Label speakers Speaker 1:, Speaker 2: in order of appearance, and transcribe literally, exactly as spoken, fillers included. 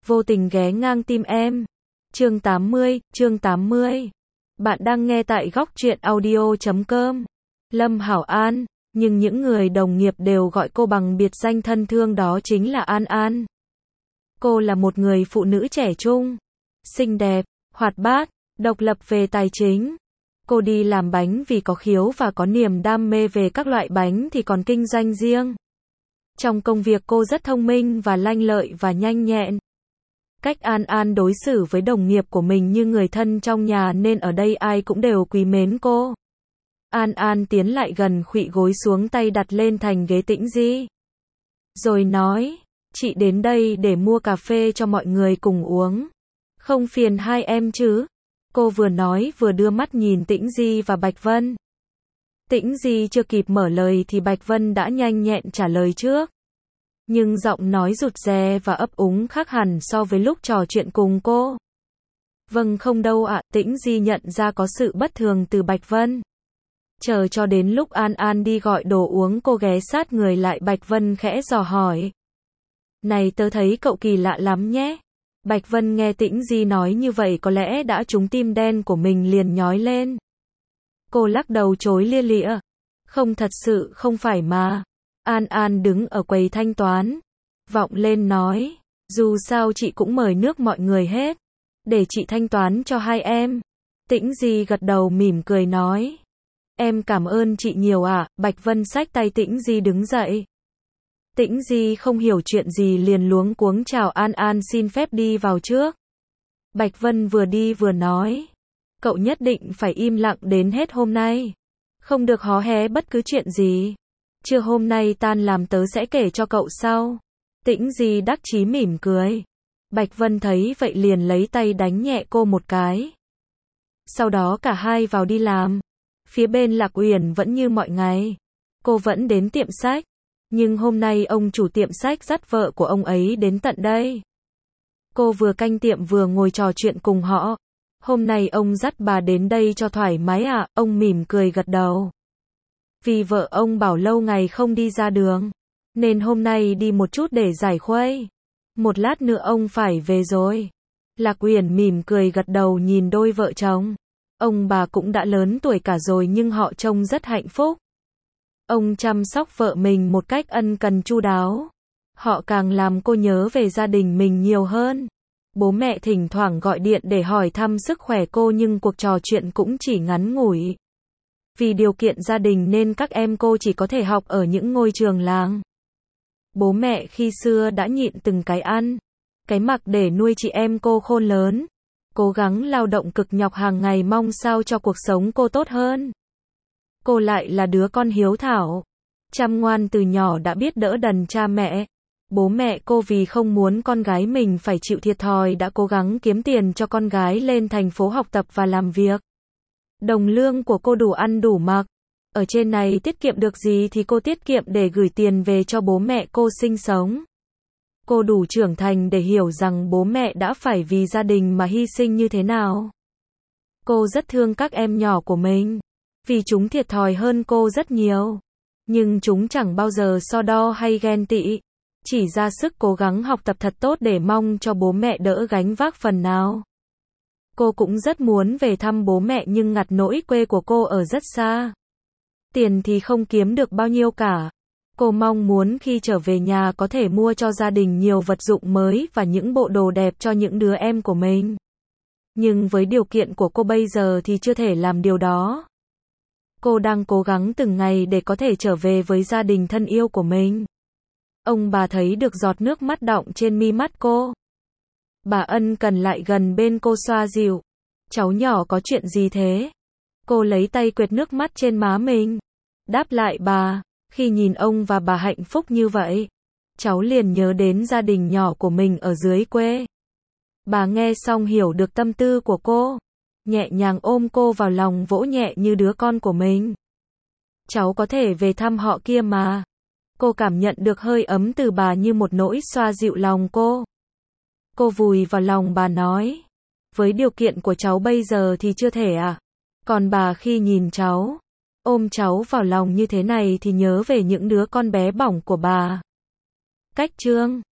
Speaker 1: vô tình ghé ngang tim em. Chương tám mươi, chương tám mươi. Bạn đang nghe tại góc truyện audio chấm com. Lâm Hảo An, nhưng những người đồng nghiệp đều gọi cô bằng biệt danh thân thương đó chính là An An. Cô là một người phụ nữ trẻ trung, xinh đẹp, hoạt bát, độc lập về tài chính. Cô đi làm bánh vì có khiếu và có niềm đam mê về các loại bánh thì còn kinh doanh riêng. Trong công việc cô rất thông minh và lanh lợi và nhanh nhẹn. Cách An An đối xử với đồng nghiệp của mình như người thân trong nhà nên ở đây ai cũng đều quý mến cô. An An tiến lại gần khuỵu gối xuống, tay đặt lên thành ghế Tĩnh Di. Rồi nói, chị đến đây để mua cà phê cho mọi người cùng uống. Không phiền hai em chứ? Cô vừa nói vừa đưa mắt nhìn Tĩnh Di và Bạch Vân. Tĩnh Di chưa kịp mở lời thì Bạch Vân đã nhanh nhẹn trả lời trước. Nhưng giọng nói rụt rè và ấp úng khác hẳn so với lúc trò chuyện cùng cô. Vâng không đâu ạ, Tĩnh Di nhận ra có sự bất thường từ Bạch Vân. Chờ cho đến lúc An An đi gọi đồ uống, cô ghé sát người lại Bạch Vân khẽ dò hỏi. Này, tớ thấy cậu kỳ lạ lắm nhé. Bạch Vân nghe Tĩnh Di nói như vậy có lẽ đã trúng tim đen của mình, liền nhói lên. Cô lắc đầu chối lia lịa. Không, thật sự không phải mà. An An đứng ở quầy thanh toán, vọng lên nói, dù sao chị cũng mời nước mọi người hết, để chị thanh toán cho hai em. Tĩnh Di gật đầu mỉm cười nói, em cảm ơn chị nhiều ạ. À. Bạch Vân xách tay Tĩnh Di đứng dậy. Tĩnh Di không hiểu chuyện gì liền luống cuống chào An An xin phép đi vào trước. Bạch Vân vừa đi vừa nói, cậu nhất định phải im lặng đến hết hôm nay, không được hó hé bất cứ chuyện gì. Trưa hôm nay tan làm tớ sẽ kể cho cậu sau. Tĩnh Di đắc chí mỉm cười. Bạch Vân thấy vậy liền lấy tay đánh nhẹ cô một cái. Sau đó cả hai vào đi làm. Phía bên Lạc Uyển vẫn như mọi ngày. Cô vẫn đến tiệm sách. Nhưng hôm nay ông chủ tiệm sách dắt vợ của ông ấy đến tận đây. Cô vừa canh tiệm vừa ngồi trò chuyện cùng họ. Hôm nay ông dắt bà đến đây cho thoải mái à? Ông mỉm cười gật đầu. Vì vợ ông bảo lâu ngày không đi ra đường, nên hôm nay đi một chút để giải khuây. Một lát nữa ông phải về rồi. Lạc Uyển mỉm cười gật đầu nhìn đôi vợ chồng. Ông bà cũng đã lớn tuổi cả rồi nhưng họ trông rất hạnh phúc. Ông chăm sóc vợ mình một cách ân cần chu đáo. Họ càng làm cô nhớ về gia đình mình nhiều hơn. Bố mẹ thỉnh thoảng gọi điện để hỏi thăm sức khỏe cô nhưng cuộc trò chuyện cũng chỉ ngắn ngủi. Vì điều kiện gia đình nên các em cô chỉ có thể học ở những ngôi trường làng. Bố mẹ khi xưa đã nhịn từng cái ăn, cái mặc để nuôi chị em cô khôn lớn. Cố gắng lao động cực nhọc hàng ngày mong sao cho cuộc sống cô tốt hơn. Cô lại là đứa con hiếu thảo, chăm ngoan từ nhỏ đã biết đỡ đần cha mẹ. Bố mẹ cô vì không muốn con gái mình phải chịu thiệt thòi đã cố gắng kiếm tiền cho con gái lên thành phố học tập và làm việc. Đồng lương của cô đủ ăn đủ mặc. Ở trên này tiết kiệm được gì thì cô tiết kiệm để gửi tiền về cho bố mẹ cô sinh sống. Cô đủ trưởng thành để hiểu rằng bố mẹ đã phải vì gia đình mà hy sinh như thế nào. Cô rất thương các em nhỏ của mình, vì chúng thiệt thòi hơn cô rất nhiều. Nhưng chúng chẳng bao giờ so đo hay ghen tị, chỉ ra sức cố gắng học tập thật tốt để mong cho bố mẹ đỡ gánh vác phần nào. Cô cũng rất muốn về thăm bố mẹ nhưng ngặt nỗi quê của cô ở rất xa. Tiền thì không kiếm được bao nhiêu cả. Cô mong muốn khi trở về nhà có thể mua cho gia đình nhiều vật dụng mới và những bộ đồ đẹp cho những đứa em của mình. Nhưng với điều kiện của cô bây giờ thì chưa thể làm điều đó. Cô đang cố gắng từng ngày để có thể trở về với gia đình thân yêu của mình. Ông bà thấy được giọt nước mắt đọng trên mi mắt cô. Bà ân cần lại gần bên cô xoa dịu. Cháu nhỏ có chuyện gì thế? Cô lấy tay quệt nước mắt trên má mình. Đáp lại bà, khi nhìn ông và bà hạnh phúc như vậy, cháu liền nhớ đến gia đình nhỏ của mình ở dưới quê. Bà nghe xong hiểu được tâm tư của cô, nhẹ nhàng ôm cô vào lòng vỗ nhẹ như đứa con của mình. Cháu có thể về thăm họ kia mà. Cô cảm nhận được hơi ấm từ bà như một nỗi xoa dịu lòng cô. Cô vùi vào lòng bà nói, với điều kiện của cháu bây giờ thì chưa thể à. Còn bà khi nhìn cháu, ôm cháu vào lòng như thế này thì nhớ về những đứa con bé bỏng của bà. Cách chương